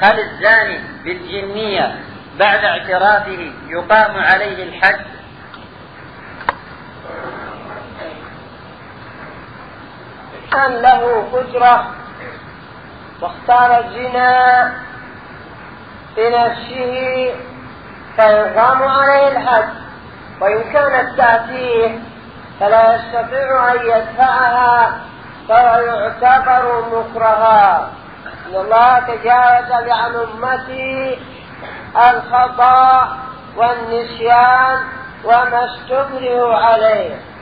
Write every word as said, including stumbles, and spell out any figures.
هل الزاني بالجنية بعد اعترافه يقام عليه الحد؟ أن له قدرة واختار الزنا بنفسه فيقام عليه الحد، وإن كانت تأتيه فلا يستطيع أن يدفعها فهو يعتبر مكرها. إن الله تجاوز عن أمتي الخطأ والنسيان وما استكرهوا عليه.